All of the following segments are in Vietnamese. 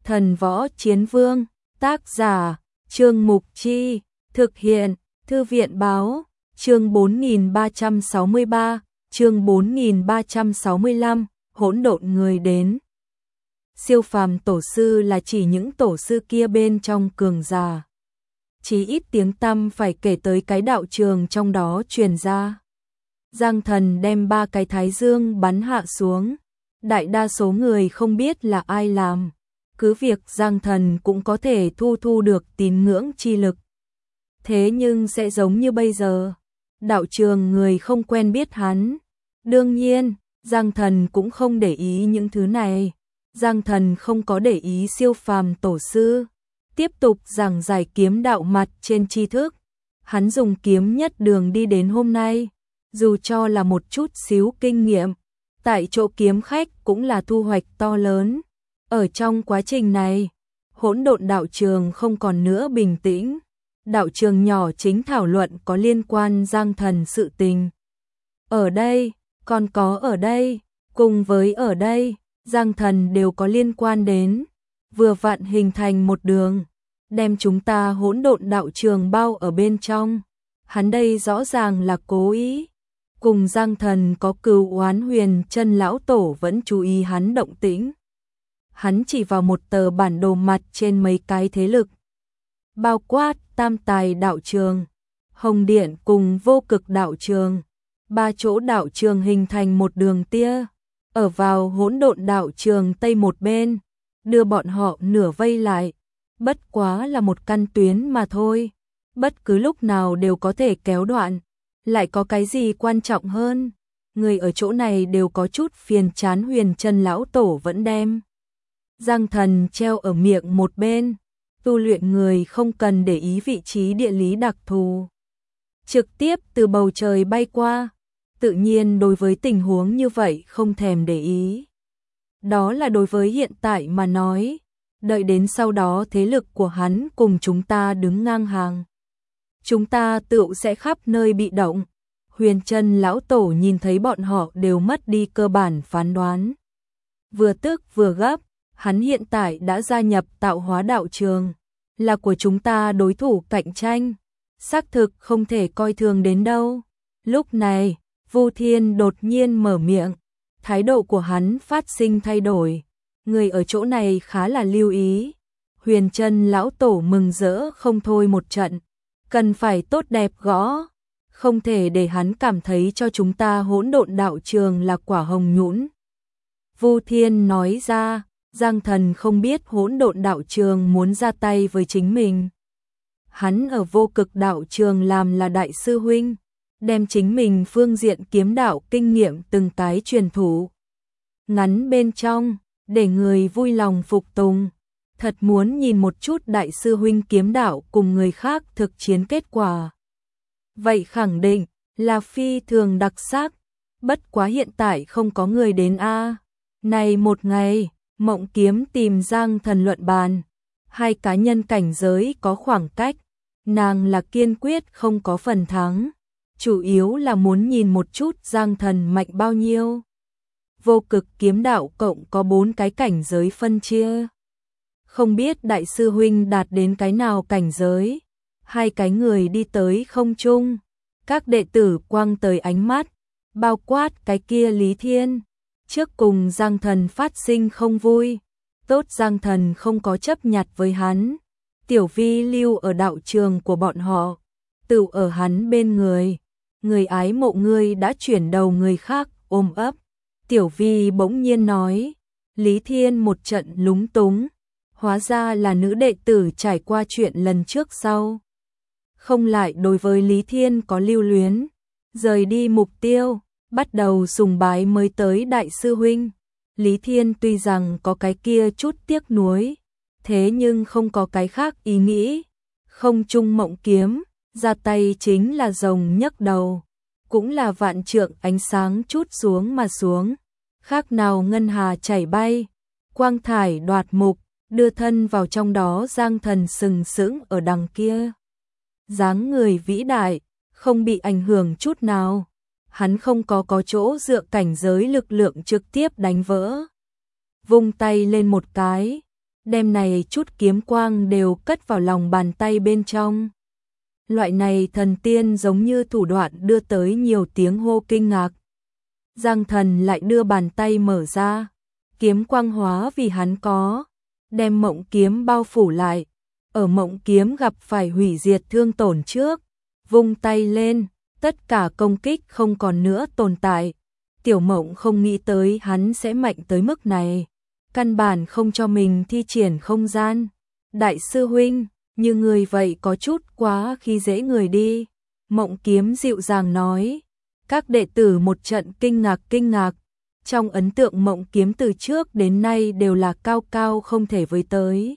Thần Võ Chiến Vương, tác giả, Trương Mục Chi, thực hiện, Thư viện Báo, chương 4363, chương 4365, hỗn độn người đến. Siêu phàm tổ sư là chỉ những tổ sư kia bên trong cường giả. Chí ít tiếng tăm phải kể tới cái đạo trường trong đó truyền ra. Giang Thần đem 3 cái thái dương bắn hạ xuống. Đại đa số người không biết là ai làm. Cứ việc Giang Thần cũng có thể thu được tín ngưỡng chi lực. Thế nhưng sẽ giống như bây giờ. Đạo trường người không quen biết hắn. Đương nhiên, Giang Thần cũng không để ý những thứ này. Giang Thần không có để ý siêu phàm tổ sư. Tiếp tục giảng giải kiếm đạo mặt trên tri thức. Hắn dùng kiếm nhất đường đi đến hôm nay. Dù cho là một chút xíu kinh nghiệm. Tại chỗ kiếm khách cũng là thu hoạch to lớn. Ở trong quá trình này, hỗn độn đạo trường không còn nữa bình tĩnh. Đạo trường nhỏ chính thảo luận có liên quan Giang Thần sự tình. Ở đây, còn có ở đây, cùng với ở đây, Giang Thần đều có liên quan đến. Vừa vặn hình thành một đường, đem chúng ta hỗn độn đạo trường bao ở bên trong. Hắn đây rõ ràng là cố ý. Cùng Giang Thần có cừu oán Huyền Chân lão tổ vẫn chú ý hắn động tĩnh. Hắn chỉ vào một tờ bản đồ mặt trên mấy cái thế lực. Bao quát Tam Tài đạo trường, Hồng Điện cùng Vô Cực đạo trường. 3 chỗ đạo trường hình thành một đường tia. Ở vào hỗn độn đạo trường tây một bên. Đưa bọn họ nửa vây lại. Bất quá là một căn tuyến mà thôi. Bất cứ lúc nào đều có thể kéo đoạn. Lại có cái gì quan trọng hơn? Người ở chỗ này đều có chút phiền chán Huyền Chân lão tổ vẫn đem Giang Thần treo ở miệng một bên. Tu luyện người không cần để ý vị trí địa lý đặc thù. Trực tiếp từ bầu trời bay qua. Tự nhiên đối với tình huống như vậy không thèm để ý. Đó là đối với hiện tại mà nói. Đợi đến sau đó thế lực của hắn cùng chúng ta đứng ngang hàng. Chúng ta tựu sẽ khắp nơi bị động. Huyền Chân lão tổ nhìn thấy bọn họ đều mất đi cơ bản phán đoán. Vừa tức vừa gấp, hắn hiện tại đã gia nhập tạo hóa đạo trường. Là của chúng ta đối thủ cạnh tranh. Xác thực không thể coi thường đến đâu. Lúc này, Vu Thiên đột nhiên mở miệng. Thái độ của hắn phát sinh thay đổi. Người ở chỗ này khá là lưu ý. Huyền Chân lão tổ mừng rỡ không thôi một trận. Cần phải tốt đẹp gõ. Không thể để hắn cảm thấy cho chúng ta hỗn độn đạo trường là quả hồng nhũn. Vu Thiên nói ra, Giang Thần không biết hỗn độn đạo trường muốn ra tay với chính mình. Hắn ở Vô Cực đạo trường làm là đại sư huynh, đem chính mình phương diện kiếm đạo kinh nghiệm từng cái truyền thụ. Ngắn bên trong, để người vui lòng phục tùng. Thật muốn nhìn một chút đại sư huynh kiếm đạo cùng người khác thực chiến kết quả. Vậy khẳng định là phi thường đặc sắc. Bất quá hiện tại không có người đến a. Này một ngày, Mộng Kiếm tìm Giang Thần luận bàn. 2 cá nhân cảnh giới có khoảng cách. Nàng là kiên quyết không có phần thắng. Chủ yếu là muốn nhìn một chút Giang Thần mạnh bao nhiêu. Vô Cực kiếm đạo cộng có 4 cái cảnh giới phân chia. Không biết đại sư huynh đạt đến cái nào cảnh giới. 2 cái người đi tới không trung. Các đệ tử quăng tới ánh mắt. Bao quát cái kia Lý Thiên. Trước cùng Giang Thần phát sinh không vui. Tốt Giang Thần không có chấp nhặt với hắn. Tiểu Vi lưu ở đạo trường của bọn họ. Tự ở hắn bên người. Người ái mộ ngươi đã chuyển đầu người khác ôm ấp. Tiểu Vi bỗng nhiên nói. Lý Thiên một trận lúng túng. Hóa ra là nữ đệ tử trải qua chuyện lần trước sau. Không lại đối với Lý Thiên có lưu luyến. Rời đi mục tiêu, bắt đầu sùng bái mới tới đại sư huynh. Lý Thiên tuy rằng có cái kia chút tiếc nuối, thế nhưng không có cái khác ý nghĩ. Không trung Mộng Kiếm, ra tay chính là rồng nhấc đầu. Cũng là vạn trượng ánh sáng chút xuống mà xuống. Khác nào ngân hà chảy bay, quang thải đoạt mục. Đưa thân vào trong đó Giang Thần sừng sững ở đằng kia. Dáng người vĩ đại, không bị ảnh hưởng chút nào. Hắn không có chỗ dựa cảnh giới lực lượng trực tiếp đánh vỡ. Vung tay lên một cái, đem này chút kiếm quang đều cất vào lòng bàn tay bên trong. Loại này thần tiên giống như thủ đoạn đưa tới nhiều tiếng hô kinh ngạc. Giang Thần lại đưa bàn tay mở ra, kiếm quang hóa vì hắn có, đem Mộng Kiếm bao phủ lại. Ở Mộng Kiếm gặp phải hủy diệt thương tổn trước, vung tay lên, tất cả công kích không còn nữa tồn tại. Tiểu Mộng không nghĩ tới hắn sẽ mạnh tới mức này, căn bản không cho mình thi triển không gian. Đại sư huynh, như người vậy có chút quá khi dễ người đi. Mộng Kiếm dịu dàng nói. Các đệ tử một trận kinh ngạc. Trong ấn tượng Mộng Kiếm từ trước đến nay đều là cao cao không thể với tới.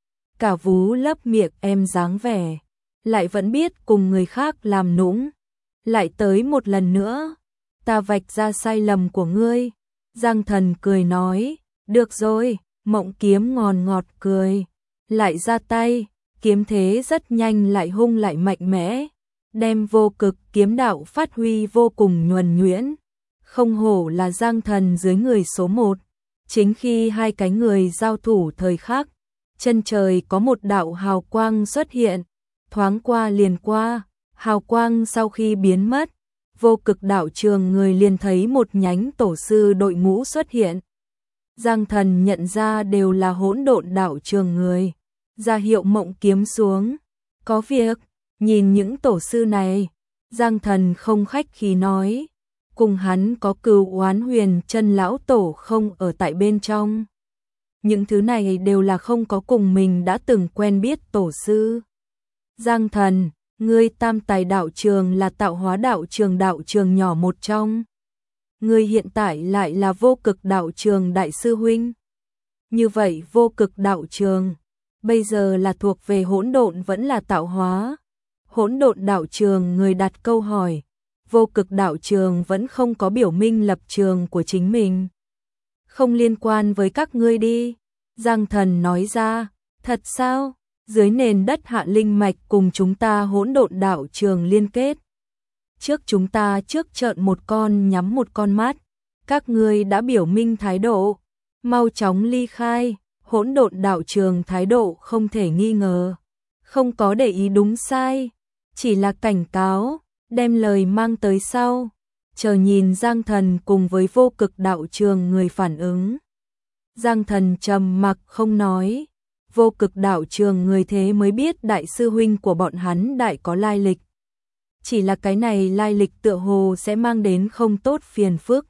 Cả vú lấp miệng em dáng vẻ, lại vẫn biết cùng người khác làm nũng. Lại tới một lần nữa, ta vạch ra sai lầm của ngươi. Giang Thần cười nói, được rồi. Mộng Kiếm ngòn ngọt cười, lại ra tay, kiếm thế rất nhanh lại hung lại mạnh mẽ, đem vô cực kiếm đạo phát huy vô cùng nhuần nhuyễn. Không hổ là Giang Thần dưới người số 1. Chính khi hai cái người giao thủ thời khắc, chân trời có một đạo hào quang xuất hiện, thoáng qua liền qua. Hào quang sau khi biến mất, vô cực đạo trường người liền thấy một nhánh tổ sư đội ngũ xuất hiện. Giang Thần nhận ra đều là hỗn độn đạo trường người, ra hiệu Mộng Kiếm xuống. Có việc, nhìn những tổ sư này, Giang Thần không khách khí nói, cùng hắn có cừu oán Huyền Chân lão tổ không ở tại bên trong. Những thứ này đều là không có cùng mình đã từng quen biết tổ sư. Giang Thần, ngươi Tam Tài đạo trường là Tạo Hóa đạo trường nhỏ một trong. Ngươi hiện tại lại là vô cực đạo trường đại sư huynh. Như vậy vô cực đạo trường, bây giờ là thuộc về hỗn độn vẫn là tạo hóa? Hỗn độn đạo trường người đặt câu hỏi, vô cực đạo trường vẫn không có biểu minh lập trường của chính mình. Không liên quan với các ngươi đi. Giang Thần nói ra, thật sao? Dưới nền đất hạ linh mạch cùng chúng ta hỗn độn đạo trường liên kết. Trước chúng ta trước trợn một con nhắm một con mắt, các ngươi đã biểu minh thái độ, mau chóng ly khai. Hỗn độn đạo trường thái độ không thể nghi ngờ, không có để ý đúng sai, chỉ là cảnh cáo, đem lời mang tới sau, chờ nhìn Giang Thần cùng với vô cực đạo trường người phản ứng. Giang Thần trầm mặc không nói, vô cực đạo trường người thế mới biết đại sư huynh của bọn hắn đại có lai lịch. Chỉ là cái này lai lịch tựa hồ sẽ mang đến không tốt phiền phức.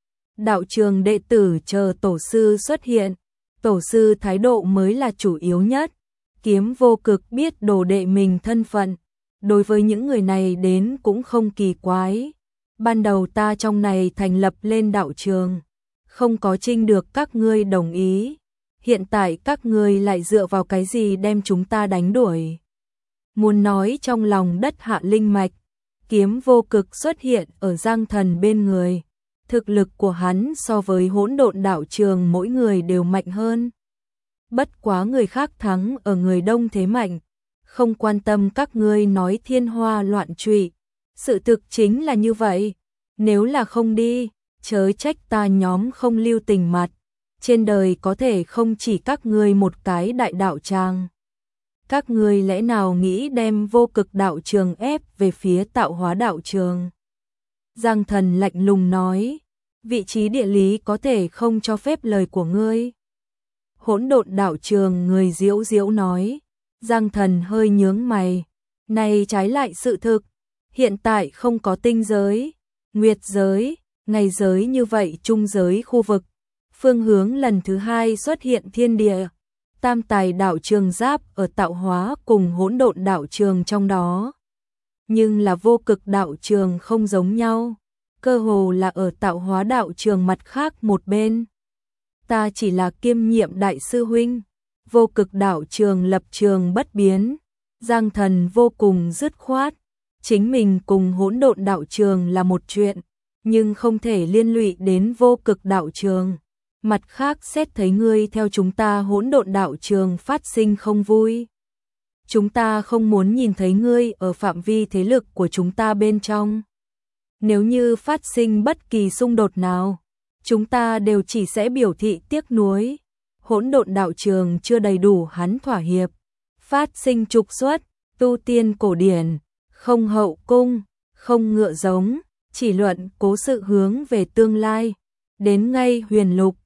Đạo trường đệ tử chờ tổ sư xuất hiện, tổ sư thái độ mới là chủ yếu nhất. Kiếm vô cực biết đồ đệ mình thân phận, đối với những người này đến cũng không kỳ quái. Ban đầu ta trong này thành lập lên đạo trường, không có trinh được các ngươi đồng ý. Hiện tại các ngươi lại dựa vào cái gì đem chúng ta đánh đuổi? Muốn nói trong lòng đất hạ linh mạch, kiếm vô cực xuất hiện ở Giang Thần bên người. Thực lực của hắn so với hỗn độn đạo trường mỗi người đều mạnh hơn. Bất quá người khác thắng ở người đông thế mạnh, không quan tâm các ngươi nói thiên hoa loạn trụy. Sự thực chính là như vậy, nếu là không đi, chớ trách ta nhóm không lưu tình mặt. Trên đời có thể không chỉ các ngươi một cái đại đạo tràng. Các ngươi lẽ nào nghĩ đem vô cực đạo trường ép về phía Tạo Hóa đạo trường? Giang Thần lạnh lùng nói, vị trí địa lý có thể không cho phép lời của ngươi. Hỗn độn đạo trường người diễu diễu nói. Giang Thần hơi nhướng mày, này trái lại sự thực. Hiện tại không có tinh giới, nguyệt giới, ngày giới như vậy trung giới khu vực. Phương hướng lần thứ hai xuất hiện thiên địa. Tam Tài đạo trường giáp ở Tạo Hóa cùng hỗn độn đạo trường trong đó. Nhưng là vô cực đạo trường không giống nhau, cơ hồ là ở Tạo Hóa đạo trường mặt khác một bên. Ta chỉ là kiêm nhiệm đại sư huynh, vô cực đạo trường lập trường bất biến. Giang Thần vô cùng dứt khoát, chính mình cùng hỗn độn đạo trường là một chuyện, nhưng không thể liên lụy đến vô cực đạo trường. Mặt khác xét thấy ngươi theo chúng ta hỗn độn đạo trường phát sinh không vui. Chúng ta không muốn nhìn thấy ngươi ở phạm vi thế lực của chúng ta bên trong. Nếu như phát sinh bất kỳ xung đột nào, chúng ta đều chỉ sẽ biểu thị tiếc nuối. hỗn độn đạo trường chưa đầy đủ hắn thỏa hiệp, phát sinh trục xuất, tu tiên cổ điển, không hậu cung, không ngựa giống, chỉ luận cố sự hướng về tương lai. Đến ngay huyền lục,